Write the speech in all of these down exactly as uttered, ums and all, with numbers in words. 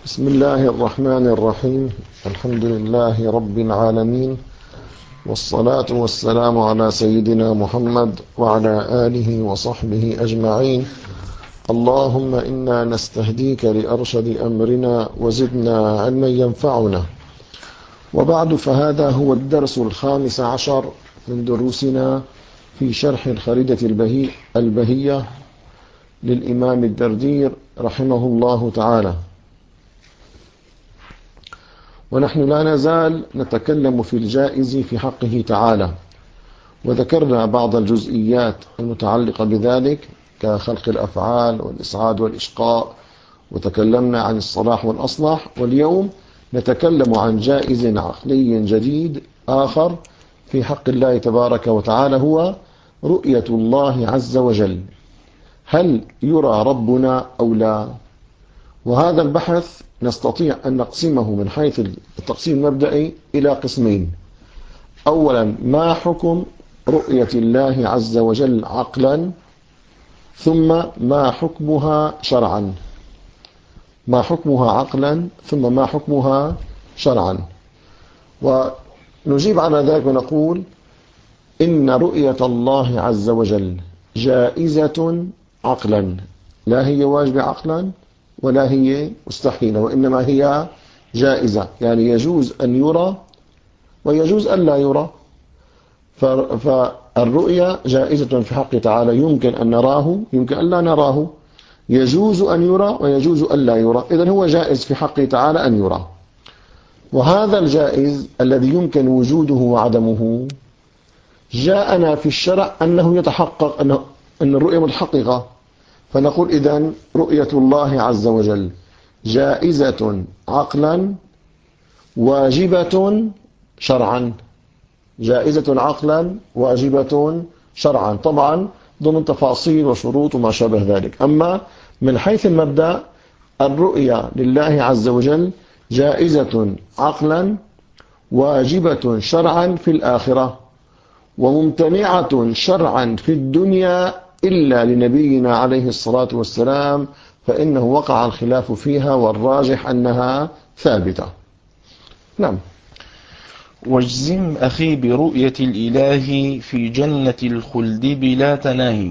بسم الله الرحمن الرحيم. الحمد لله رب العالمين، والصلاة والسلام على سيدنا محمد وعلى آله وصحبه أجمعين. اللهم إنا نستهديك لأرشد أمرنا وزدنا علما ينفعنا. وبعد، فهذا هو الدرس الخامس عشر من دروسنا في شرح الخريدة البهي البهية للإمام الدردير رحمه الله تعالى. ونحن لا نزال نتكلم في الجائز في حقه تعالى، وذكرنا بعض الجزئيات المتعلقة بذلك كخلق الأفعال والإسعاد والإشقاء، وتكلمنا عن الصلاح والأصلح. واليوم نتكلم عن جائز عقلي جديد آخر في حق الله تبارك وتعالى، هو رؤية الله عز وجل. هل يرى ربنا أو لا؟ وهذا البحث نستطيع أن نقسمه من حيث التقسيم المبدئي إلى قسمين. أولا، ما حكم رؤية الله عز وجل عقلا؟ ثم ما حكمها شرعا؟ ما حكمها عقلا ثم ما حكمها شرعا؟ ونجيب على ذلك ونقول إن رؤية الله عز وجل جائزة عقلا، لا هي واجبة عقلا ولا هي مستحيلة، وإنما هي جائزة، يعني يجوز أن يرى ويجوز أن لا يرى. فالرؤية جائزة في حقه تعالى، يمكن أن نراه يمكن أن لا نراه، يجوز أن يرى ويجوز أن لا يرى. إذن هو جائز في حقه تعالى أن يرى. وهذا الجائز الذي يمكن وجوده وعدمه جاءنا في الشرع أنه يتحقق، أنه أن الرؤية متحققة. فنقول إذن رؤية الله عز وجل جائزة عقلا واجبة شرعا. جائزة عقلا واجبة شرعا، طبعا ضمن تفاصيل وشروط وما شابه ذلك. أما من حيث المبدأ، الرؤية لله عز وجل جائزة عقلا واجبة شرعا في الآخرة، وممتنعة شرعا في الدنيا إلا لنبينا عليه الصلاة والسلام، فإنه وقع الخلاف فيها، والراجح أنها ثابتة. نعم. واجزم أخي برؤية الإله في جنة الخلد بلا تناهي.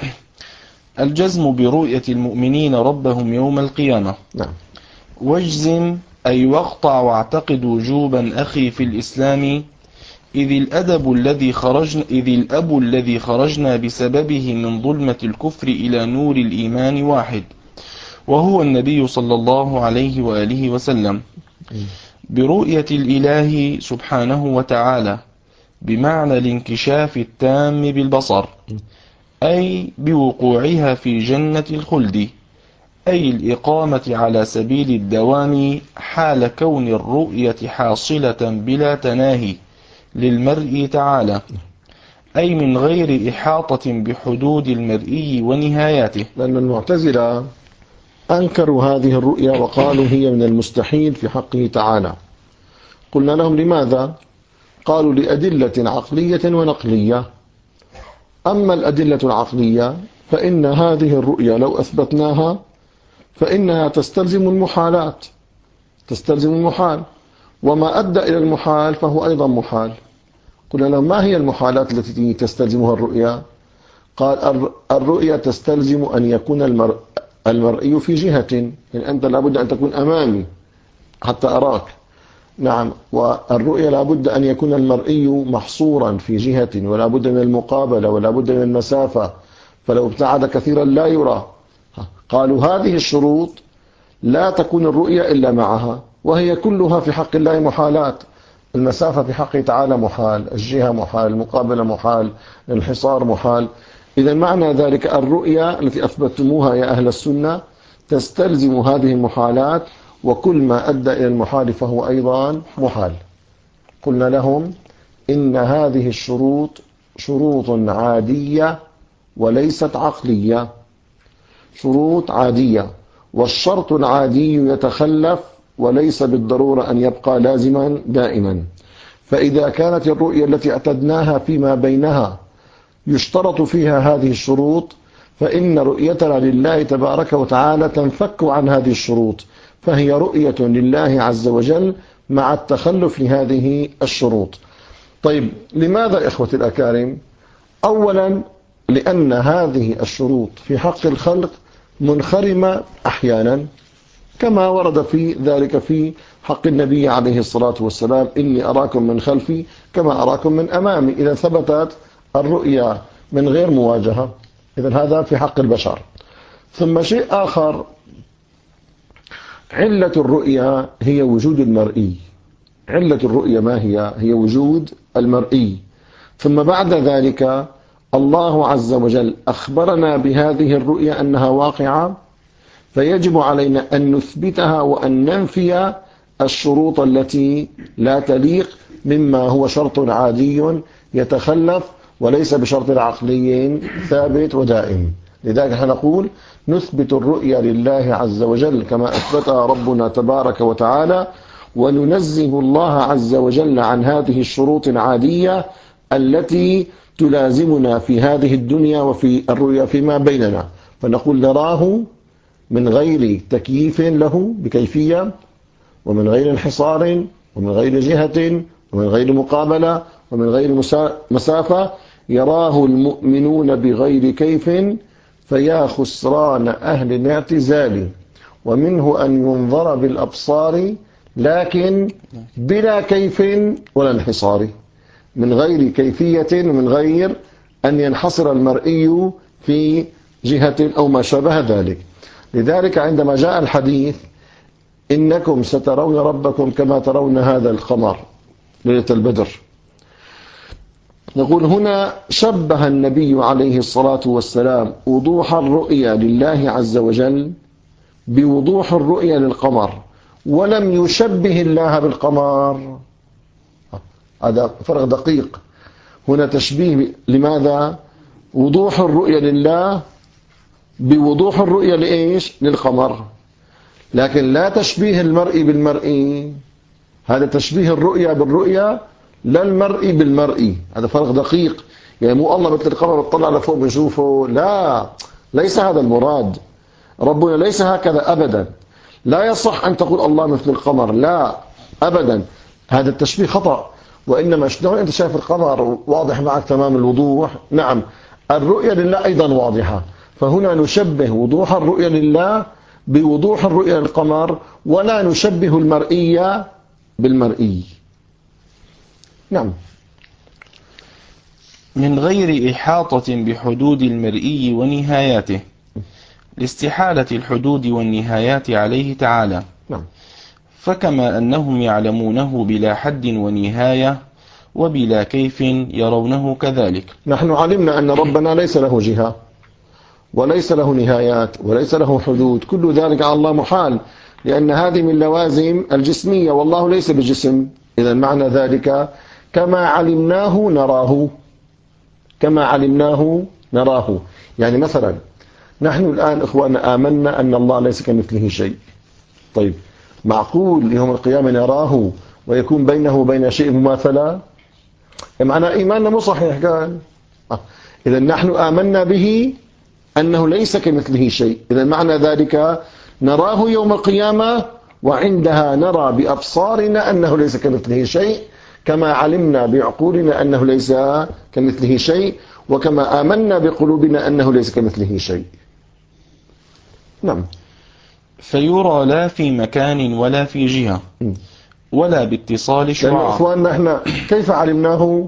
الجزم برؤية المؤمنين ربهم يوم القيامة. نعم. واجزم أي واقطع واعتقد وجوبا أخي في الإسلام، إذ الأدب الذي خرجنا إذ الأب الذي خرجنا بسببه من ظلمة الكفر إلى نور الإيمان واحد، وهو النبي صلى الله عليه وآله وسلم. برؤية الإله سبحانه وتعالى بمعنى الانكشاف التام بالبصر، أي بوقوعها في جنة الخلد، أي الإقامة على سبيل الدوام، حال كون الرؤية حاصلة بلا تناهي للمرء تعالى، أي من غير إحاطة بحدود المرئي ونهاياته. لأن المعتزلة أنكروا هذه الرؤية وقالوا هي من المستحيل في حقه تعالى. قلنا لهم لماذا؟ قالوا لأدلة عقلية ونقلية. أما الأدلة العقلية فإن هذه الرؤية لو أثبتناها فإنها تستلزم المحالات، تستلزم المحال، وما أدى إلى المحال فهو أيضا محال. قلنا لهم ما هي المحالات التي تستلزمها الرؤية؟ قال الرؤية تستلزم أن يكون المرء المرئي في جهة، يعني أنت لابد أن تكون أمامي حتى أراك. نعم. والرؤية لابد أن يكون المرئي محصورا في جهة، ولا بد من المقابلة، ولا بد من المسافة، فلو ابتعد كثيرا لا يرى. قالوا هذه الشروط لا تكون الرؤية إلا معها، وهي كلها في حق الله محالات. المسافة في حقه تعالى محال، الجهة محال، المقابلة محال، الانحصار محال. إذا معنى ذلك الرؤية التي أثبتموها يا أهل السنة تستلزم هذه المحالات، وكل ما أدى إلى المحال فهو أيضا محال. قلنا لهم إن هذه الشروط شروط عادية وليست عقلية، شروط عادية، والشرط العادي يتخلف وليس بالضرورة أن يبقى لازما دائما. فإذا كانت الرؤية التي اعتدناها فيما بينها يشترط فيها هذه الشروط، فإن رؤيتنا لله تبارك وتعالى تنفك عن هذه الشروط، فهي رؤية لله عز وجل مع التخلف لهذه الشروط. طيب لماذا إخوتي الأكارم؟ أولا لأن هذه الشروط في حق الخلق منخرمة أحيانا، كما ورد في ذلك في حق النبي عليه الصلاة والسلام: إني أراكم من خلفي كما أراكم من أمامي. إذا ثبتت الرؤيا من غير مواجهة، إذن هذا في حق البشر. ثم شيء آخر، علة الرؤيا هي وجود المرئي. علة الرؤيا ما هي؟ هي وجود المرئي. ثم بعد ذلك الله عز وجل أخبرنا بهذه الرؤيا أنها واقعة، فيجب علينا أن نثبتها وأن ننفي الشروط التي لا تليق مما هو شرط عادي يتخلف وليس بشرط عقلي ثابت ودائم. لذلك نحن نقول نثبت الرؤيا لله عز وجل كما أثبتها ربنا تبارك وتعالى، وننزه الله عز وجل عن هذه الشروط العادية التي تلازمنا في هذه الدنيا وفي الرؤيا فيما بيننا. فنقول نراه من غير تكييف له بكيفية، ومن غير انحصار، ومن غير جهة، ومن غير مقابلة، ومن غير مسافة. يراه المؤمنون بغير كيف فيا خسران أهل الاعتزال، ومنه أن ينظر بالأبصار لكن بلا كيف ولا انحصار، من غير كيفية ومن غير أن ينحصر المرئي في جهة أو ما شابه ذلك. لذلك عندما جاء الحديث إنكم سترون ربكم كما ترون هذا القمر ليلة البدر، نقول هنا شبه النبي عليه الصلاة والسلام وضوح الرؤيا لله عز وجل بوضوح الرؤيا للقمر، ولم يشبه الله بالقمر. هذا فرق دقيق. هنا تشبيه لماذا؟ وضوح الرؤيا لله بوضوح الرؤيا لإيش؟ للقمر. لكن لا تشبيه المرئي بالمرئي، هذا تشبيه الرؤيا بالرؤيا لا المرئي بالمرئي. هذا فرق دقيق. يعني مو الله مثل القمر بتطلع لفوق بنشوفه، لا، ليس هذا المراد. ربنا ليس هكذا أبدا. لا يصح أن تقول الله مثل القمر، لا أبدا، هذا التشبيه خطأ. وإنما شلون أنت شايف القمر واضح معك تمام الوضوح؟ نعم، الرؤيا لله أيضا واضحة. فهنا نشبه وضوح الرؤيا لله بوضوح الرؤيا للقمر، ولا نشبه المرئي بالمرئي. نعم. من غير إحاطة بحدود المرئي ونهاياته، لاستحالة الحدود والنهايات عليه تعالى. نعم. فكما أنهم يعلمونه بلا حد ونهاية وبلا كيف يرونه كذلك. نحن علمنا أن ربنا ليس له جهة وليس له نهايات وليس له حدود، كل ذلك على الله محال، لأن هذه من لوازم الجسمية، والله ليس بجسم. إذا معنى ذلك كما علمناه نراه، كما علمناه نراه. يعني مثلا نحن الآن إخواننا آمنا أن الله ليس كمثله شيء. طيب معقول يوم القيامة نراه ويكون بينه وبين شيء مماثلة؟ معنى إيماننا مو صحيح. قال آه. إذا نحن آمنا به أنه ليس كمثله شيء، إذا معنى ذلك نراه يوم القيامة وعندها نرى بأبصارنا أنه ليس كمثله شيء، كما علمنا بعقولنا أنه ليس كمثله شيء، وكما آمنا بقلوبنا أنه ليس كمثله شيء. نعم. فيرى لا في مكان ولا في جهة ولا باتصال شعاع. إخواننا إحنا كيف علمناه؟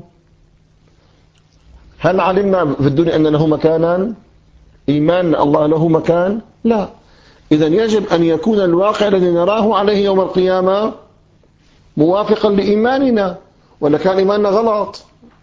هل علمنا في الدنيا أن له مكانا؟ إيمان الله له مكان؟ لا. إذن يجب أن يكون الواقع الذي نراه عليه يوم القيامة موافقا لإيماننا، ولا كان إيماننا غلط.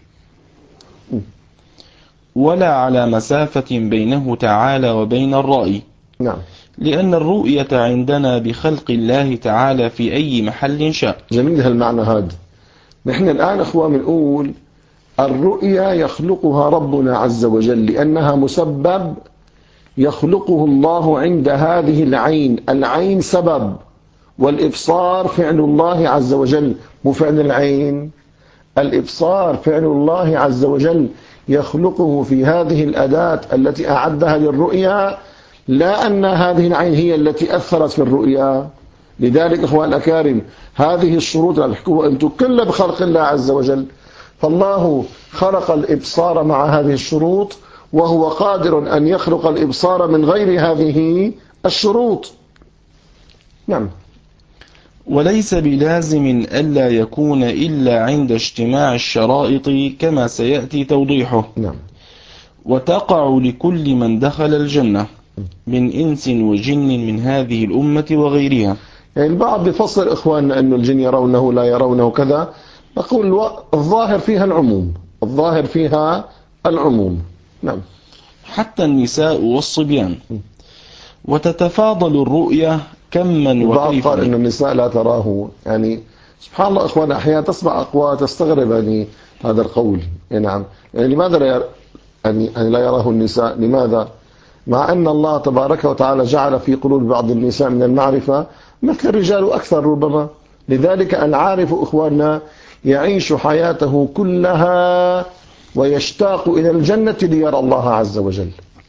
ولا على مسافة بينه تعالى وبين الرأي. نعم. لأن الرؤية عندنا بخلق الله تعالى في أي محل شاء. جميل هالمعنى هذا. نحن الآن أخوة بنقول الرؤيا يخلقها ربنا عز وجل، لأنها مسبب يخلقه الله عند هذه العين. العين سبب، والإبصار فعل الله عز وجل، مو فعل العين. الإبصار فعل الله عز وجل يخلقه في هذه الأداة التي أعدها للرؤيا، لا أن هذه العين هي التي أثرت في الرؤيا. لذلك إخوان الأكارم هذه الشروط اللي بحكوها أنتم كلها بخلق الله عز وجل. فالله خلق الإبصار مع هذه الشروط، وهو قادر أن يخلق الإبصار من غير هذه الشروط. نعم. وليس بلازم ألا يكون إلا عند اجتماع الشرائط كما سيأتي توضيحه. نعم. وتقع لكل من دخل الجنة من إنس وجن من هذه الأمة وغيرها. يعني البعض بفصل إخواننا أن الجن يرونه لا يرونه كذا، نقول الظاهر فيها العموم، الظاهر فيها العموم. نعم. حتى النساء والصبيان. وتتفاضل الرؤية كما البعض وكيفا. قال أن النساء لا تراه، يعني سبحان الله إخواننا أحيانا تسمع أقوال تستغرب يعني هذا القول. يعني نعم، يعني لماذا لا ير... يعني لا يراه النساء؟ لماذا؟ مع أن الله تبارك وتعالى جعل في قلوب بعض النساء من المعرفة مثل الرجال أكثر ربما. لذلك العارف إخواننا يعيش حياته كلها ويشتاق إلى الجنة ليرى الله عز وجل.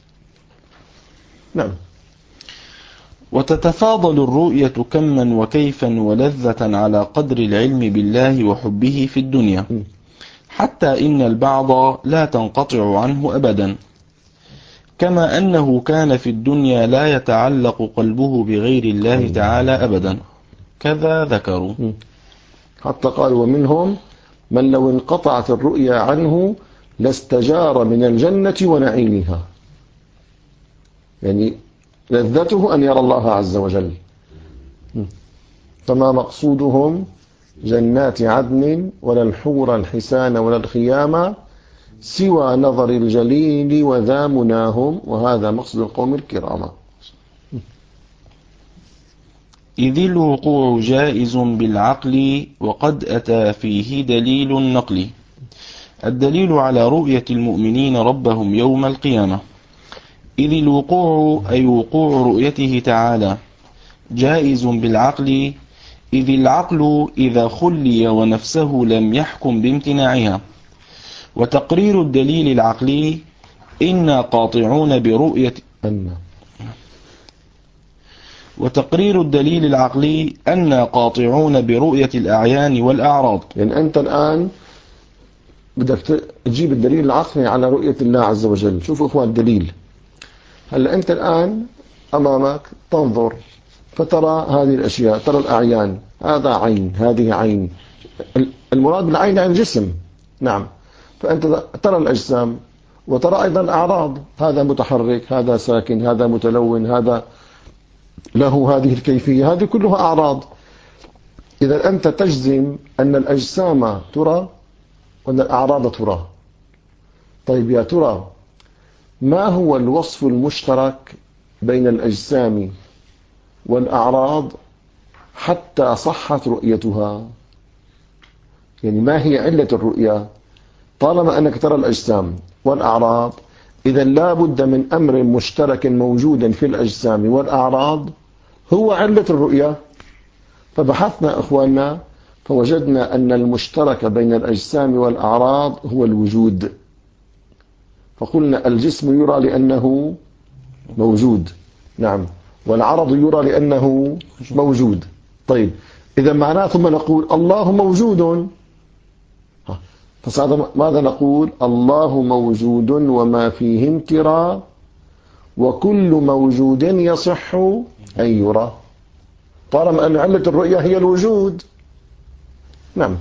نعم. وتتفاضل الرؤية كما وكيفا ولذة على قدر العلم بالله وحبه في الدنيا، حتى إن البعض لا تنقطع عنه أبدا، كما أنه كان في الدنيا لا يتعلق قلبه بغير الله تعالى أبدا، كذا ذكروا. حتى قالوا ومنهم من لو انقطعت الرؤيا عنه لاستجار من الجنة ونعيمها، يعني لذته أن يرى الله عز وجل. فما مقصودهم جنات عدن ولا الحور الحسان ولا الخيام سوى نظر الجليل وذا مناهم، وهذا مقصد القوم الكرام. إذ الوقوع جائز بالعقل وقد أتى فيه دليل النقل. الدليل على رؤية المؤمنين ربهم يوم القيامة. إذ الوقوع أي وقوع رؤيته تعالى جائز بالعقل، إذ العقل إذا خلي ونفسه لم يحكم بامتناعها. وتقرير الدليل العقلي إنا قاطعون برؤية وتقرير الدليل العقلي أنا قاطعون برؤية الأعيان والأعراض. يعني أنت الآن بدك تجيب الدليل العقلي على رؤية الله عز وجل. شوفوا إخوان الدليل، هلا أنت الآن أمامك تنظر فترى هذه الأشياء، ترى الأعيان، هذا عين، هذه عين، المراد بالعين عن الجسم. نعم. فأنت ترى الأجسام وترى أيضا الأعراض، هذا متحرك، هذا ساكن، هذا متلون، هذا له هذه الكيفية، هذه كلها أعراض. إذا أنت تجزم أن الأجسام ترى وأن الأعراض ترى. طيب يا ترى ما هو الوصف المشترك بين الأجسام والأعراض حتى صحت رؤيتها؟ يعني ما هي علة الرؤية؟ طالما أنك ترى الأجسام والأعراض، إذا لا بد من أمر مشترك موجود في الأجسام والأعراض هو علة الرؤية. فبحثنا إخواننا فوجدنا أن المشترك بين الأجسام والأعراض هو الوجود. فقلنا الجسم يرى لأنه موجود، نعم، والعرض يرى لأنه موجود. طيب إذا معناه ثم نقول الله موجود، فماذا نقول؟ الله موجود وما فيه امتراء وكل موجود يصح أن يرى، طالما أن علة الرؤية هي الوجود. نعم.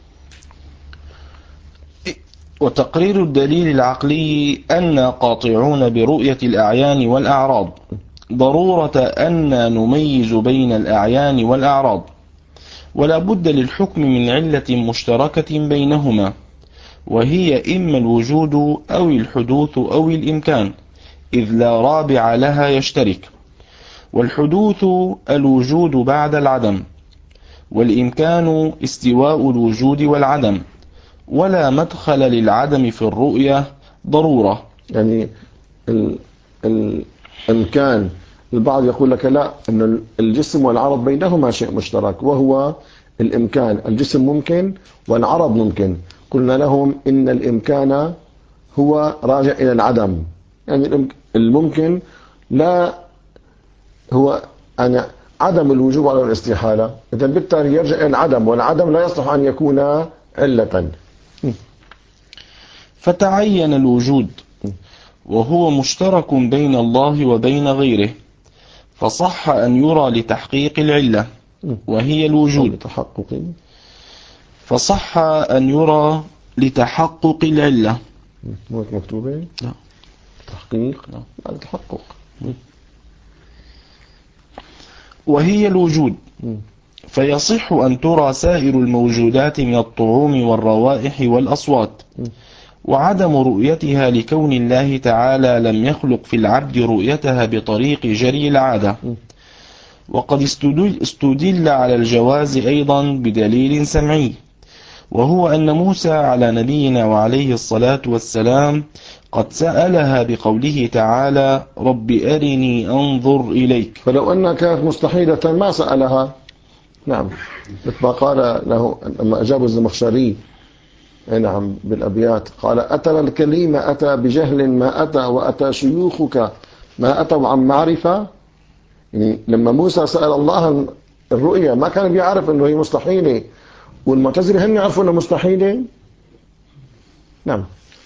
وتقرير الدليل العقلي أن قاطعون برؤية الأعيان والأعراض، ضرورة أن نميز بين الأعيان والأعراض، ولا بد للحكم من علة مشتركة بينهما، وهي إما الوجود أو الحدوث أو الإمكان، إذ لا رابع لها يشترك. والحدوث الوجود بعد العدم، والإمكان استواء الوجود والعدم، ولا مدخل للعدم في الرؤية ضرورة. يعني ال ال الإمكان، البعض يقول لك لا، أن الجسم والعرض بينهما شيء مشترك وهو الإمكان، الجسم ممكن والعرض ممكن. قلنا لهم إن الإمكان هو راجع إلى العدم، يعني الممكن لا هو أنا عدم الوجوب على الاستحالة، إذا بالتالي يرجع إلى العدم، والعدم لا يصلح أن يكون علة. فتعين الوجود وهو مشترك بين الله وبين غيره، فصح أن يرى لتحقيق العلة وهي الوجود، لتحقق فصح أن يرى لتحقق العلة. مكتوبة؟ لا. تحقيق؟ لا. لتحقق. وهي الوجود، فيصح أن ترى سائر الموجودات من الطعوم والروائح والأصوات، وعدم رؤيتها لكون الله تعالى لم يخلق في العبد رؤيتها بطريق جري العادة. وقد استدل, استدل على الجواز أيضا بدليل سمعي، وهو أن موسى على نبينا وعليه الصلاة والسلام قد سألها بقوله تعالى رب أرني أنظر إليك. فلو أنها كانت مستحيلة ما سألها. نعم، مثل ما قال له لما أجاب الزمخشري نعم بالأبيات، قال أتى الكليم أتى بجهل ما أتى، وأتى شيوخك ما أتوا عن معرفة. يعني لما موسى سأل الله الرؤية ما كان بيعرف أنه هي مستحيلة، والمعتزلة هم يعرفوا أنه مستحيلة. نعم.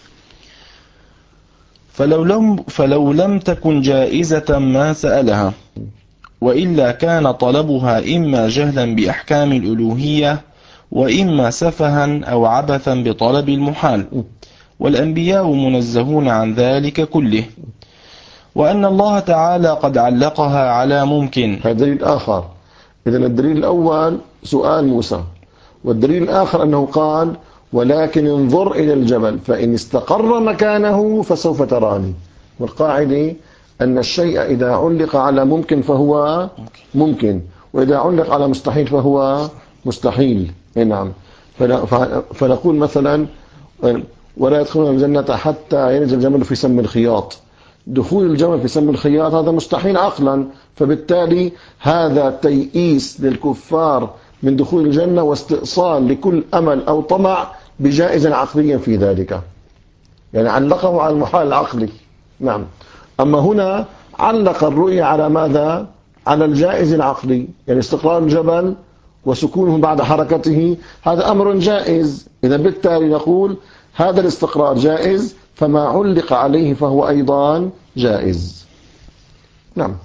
فلو لم, فلو لم تكن جائزة ما سألها، وإلا كان طلبها إما جهلا بأحكام الألوهية، وإما سفها أو عبثا بطلب المحال، والأنبياء منزهون عن ذلك كله. وأن الله تعالى قد علقها على ممكن. هذا دليل آخر. إذن الدليل الأول سؤال موسى، والدليل الآخر أنه قال ولكن انظر إلى الجبل فإن استقر مكانه فسوف تراني. والقاعدة أن الشيء إذا علق على ممكن فهو ممكن، وإذا علق على مستحيل فهو مستحيل. نعم. فنقول مثلا ولا يدخلون الجنة حتى يلج الجمل في سم الخياط. دخول الجمل في سم الخياط هذا مستحيل عقلا، فبالتالي هذا تيئيس للكفار من دخول الجنة واستئصال لكل أمل أو طمع بجائز عقليا في ذلك، يعني علقه على المحال العقلي. نعم. أما هنا علق الرؤية على ماذا؟ على الجائز العقلي، يعني استقرار الجبل وسكونه بعد حركته هذا أمر جائز، إذا بالتالي نقول هذا الاستقرار جائز، فما علق عليه فهو أيضا جائز. نعم.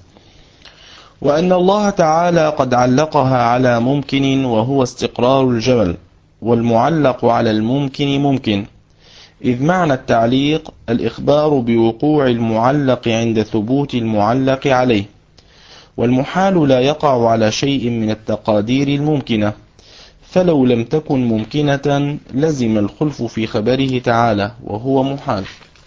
وأن الله تعالى قد علقها على ممكن وهو استقرار الجبل، والمعلق على الممكن ممكن، إذ معنى التعليق الإخبار بوقوع المعلق عند ثبوت المعلق عليه، والمحال لا يقع على شيء من التقادير الممكنة، فلو لم تكن ممكنة لزم الخلف في خبره تعالى وهو محال.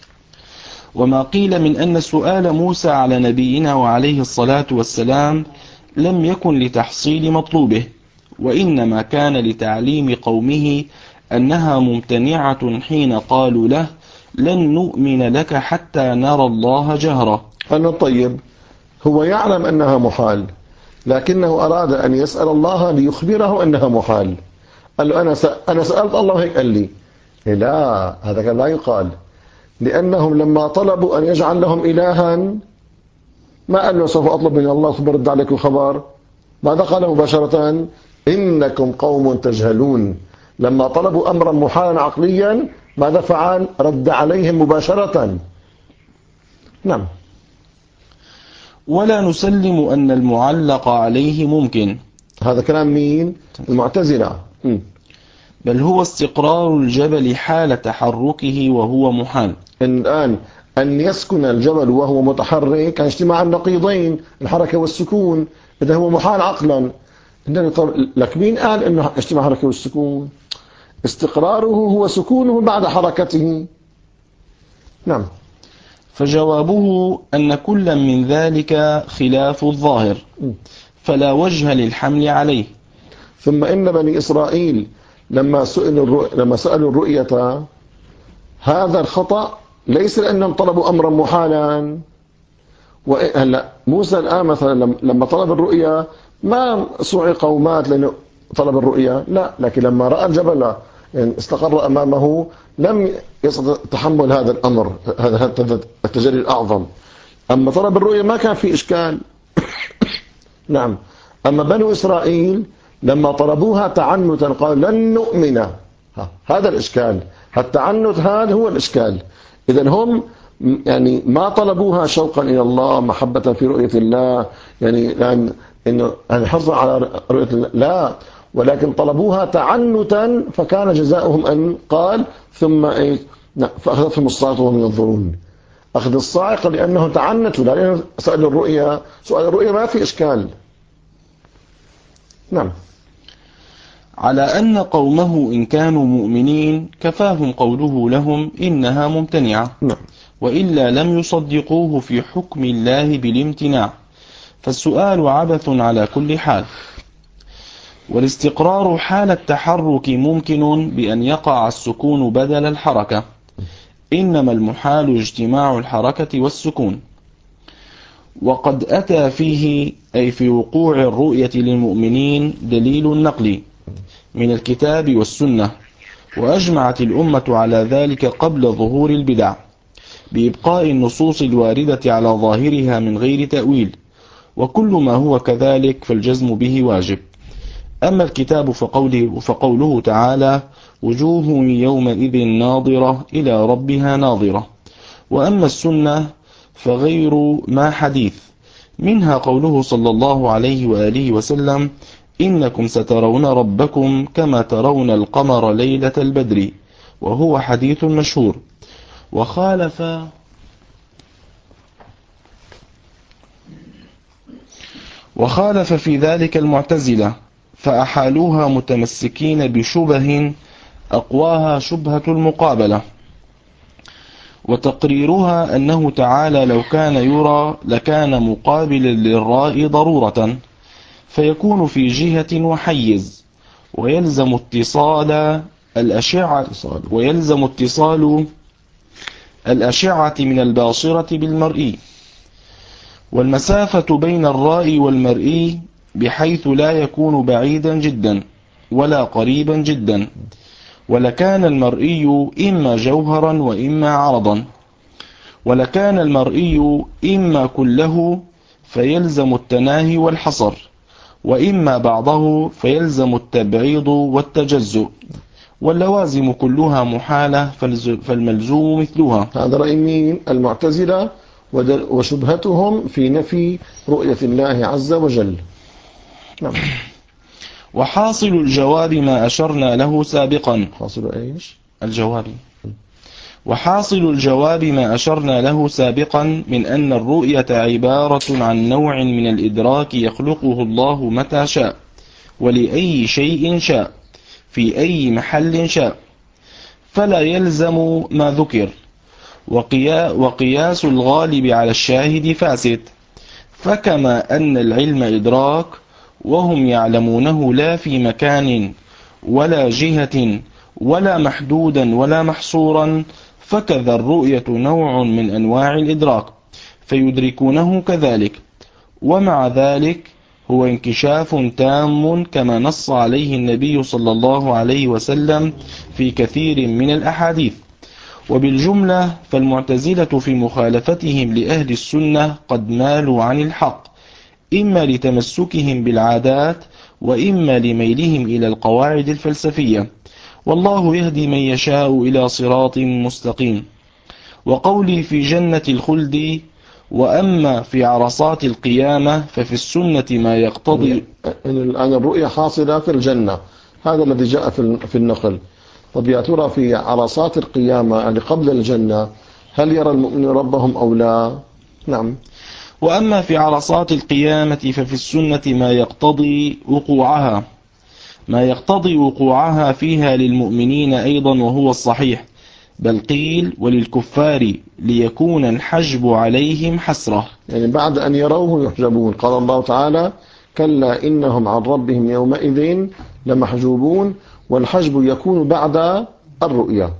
وما قيل من أن سؤال موسى على نبينا وعليه الصلاة والسلام لم يكن لتحصيل مطلوبه، وإنما كان لتعليم قومه أنها ممتنعة حين قالوا له لن نؤمن لك حتى نرى الله جهرة. أنه طيب هو يعلم أنها محال، لكنه أراد أن يسأل الله ليخبره أنها محال. قال له أنا أنا سألت الله هيك قال لي لا، هذا كان لا يقال، لأنهم لما طلبوا أن يجعل لهم إلها ما قال له سوف أطلب من الله ثم برد عليك الخبر. ماذا قال مباشرة؟ إنكم قوم تجهلون. لما طلبوا أمرا محالا عقليا ماذا فعل؟ رد عليهم مباشرة. نعم. ولا نسلم أن المعلق عليه ممكن. هذا كلام مين؟ المعتزلة. بل هو استقرار الجبل حال تحركه وهو محال. الآن أن يسكن الجبل وهو متحرك عن اجتماع النقيضين الحركة والسكون، إذا هو محال عقلا. لك مين قال أنه اجتماع الحركة والسكون؟ استقراره هو سكونه بعد حركته. نعم. فجوابه أن كل من ذلك خلاف الظاهر، فلا وجه للحمل عليه. ثم إن بني إسرائيل لما سئلوا لما سألوا الرؤية هذا الخطأ ليس لأنهم طلبوا أمرا محالا. وهلا موسى الآن مثلا لما طلب الرؤية ما صعق ومات لأنه طلب الرؤية، لا، لكن لما رأى الجبل يعني استقر أمامه لم يستطع تحمل هذا الأمر، هذا التجلي الأعظم. أما طلب الرؤية ما كان في إشكال. نعم. أما بنو إسرائيل لما طلبوها تعنتا قالوا لن نؤمن. هذا الإشكال، التعنت هذا هو الإشكال. إذن هم يعني ما طلبوها شوقا إلى الله، محبة في رؤية الله، يعني لأن إنه الحرص على رؤية الله، لا، ولكن طلبوها تعنتا، فكان جزاؤهم أن قال ثم إيه فأخذتهم الصاعقة وهم ينظرون. أخذ الصاعقة لأنه تعنتوا، لا لأنه سأل الرؤيا. سؤال الرؤيا ما في إشكال. نعم. على أن قومه إن كانوا مؤمنين كفاهم قوله لهم إنها ممتنعة، نعم. وإلا لم يصدقوه في حكم الله بالامتناع، فالسؤال عبث على كل حال. والاستقرار حال التحرك ممكن بأن يقع السكون بدل الحركة، إنما المحال اجتماع الحركة والسكون. وقد أتى فيه أي في وقوع الرؤية للمؤمنين دليل نقلي من الكتاب والسنة، وأجمعت الأمة على ذلك قبل ظهور البدع بإبقاء النصوص الواردة على ظاهرها من غير تأويل، وكل ما هو كذلك فالجزم به واجب. أما الكتاب فقوله, فقوله تعالى وجوه يومئذ ناظرة إلى ربها ناظرة. وأما السنة فغير ما حديث، منها قوله صلى الله عليه وآله وسلم إنكم سترون ربكم كما ترون القمر ليلة البدر، وهو حديث مشهور. وخالف وخالف في ذلك المعتزلة فأحالوها متمسكين بشبه أقواها شبهة المقابلة، وتقريرها أنه تعالى لو كان يرى لكان مقابلا للراء ضرورة، فيكون في جهة وحيز، ويلزم اتصال الأشعة ويلزم اتصال الأشعة من الباصرة بالمرئي، والمسافة بين الراء والمرئي بحيث لا يكون بعيدا جدا ولا قريبا جدا، ولكان المرئي إما جوهرا وإما عرضا، ولكان المرئي إما كله فيلزم التناهي والحصر، وإما بعضه فيلزم التبعيض والتجزؤ، واللوازم كلها محالة فالملزوم مثلها. هذا رأي مين؟ المعتزلة وشبهتهم في نفي رؤية الله عز وجل. نعم. وحاصل الجواب ما أشرنا له سابقا. حاصل إيش؟ الجواب. وحاصل الجواب ما أشرنا له سابقا من أن الرؤية عبارة عن نوع من الإدراك يخلقه الله متى شاء ولأي شيء شاء في أي محل شاء، فلا يلزم ما ذكر، وقياس الغالب على الشاهد فاسد. فكما أن العلم إدراك وهم يعلمونه لا في مكان ولا جهة ولا محدودا ولا محصورا، فكذا الرؤية نوع من أنواع الإدراك فيدركونه كذلك، ومع ذلك هو انكشاف تام كما نص عليه النبي صلى الله عليه وسلم في كثير من الأحاديث. وبالجملة فالمعتزلة في مخالفتهم لأهل السنة قد مالوا عن الحق، إما لتمسكهم بالعادات وإما لميلهم إلى القواعد الفلسفية، والله يهدي من يشاء إلى صراط مستقيم. وقولي في جنة الخلد وأما في عرصات القيامة ففي السنة ما يقتضي. الآن الرؤية حاصلة في الجنة، هذا الذي جاء في النقل. طب يا ترى في عرصات القيامة يعني قبل الجنة هل يرى المؤمن ربهم أو لا؟ نعم. وأما في عرصات القيامة ففي السنة ما يقتضي وقوعها ما يقتضي وقوعها فيها للمؤمنين أيضا، وهو الصحيح، بل قيل وللكفار ليكون الحجب عليهم حسرة، يعني بعد أن يروه يحجبون. قال الله تعالى كلا إنهم عن ربهم يومئذ لمحجوبون، والحجب يكون بعد الرؤيا.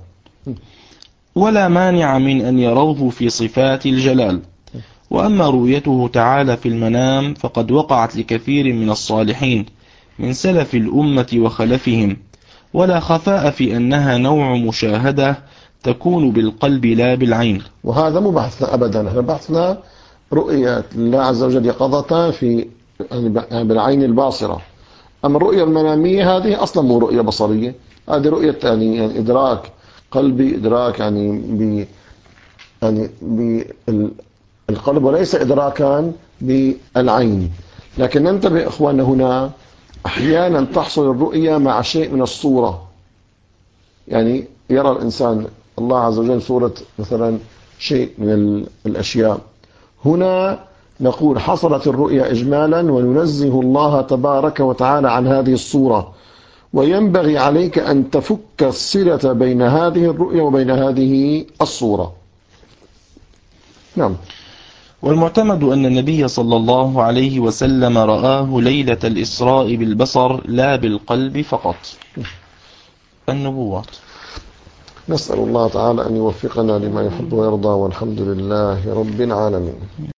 ولا مانع من أن يروه في صفات الجلال. وأما رؤيته تعالى في المنام فقد وقعت لكثير من الصالحين من سلف الأمة وخلفهم، ولا خفاء في أنها نوع مشاهدة تكون بالقلب لا بالعين. وهذا مو بحثنا أبدا، احنا بحثنا رؤية الله عز وجل يقظة في يعني بالعين الباصرة. أما الرؤية المنامية هذه أصلا مو رؤية بصرية، هذه رؤية يعني, يعني إدراك قلبي، إدراك يعني ب يعني بالقلب وليس إدراكا بالعين. لكن ننتبه إخواننا هنا، أحيانا تحصل الرؤية مع شيء من الصورة، يعني يرى الإنسان الله عز وجل صورة مثلا شيء من الأشياء، هنا نقول حصلت الرؤيا إجمالا وننزه الله تبارك وتعالى عن هذه الصورة، وينبغي عليك أن تفك الصلة بين هذه الرؤيا وبين هذه الصورة. نعم. والمعتمد أن النبي صلى الله عليه وسلم رآه ليلة الإسراء بالبصر لا بالقلب فقط. النبوة. نسأل الله تعالى أن يوفقنا لما يحب ويرضى، والحمد لله رب العالمين.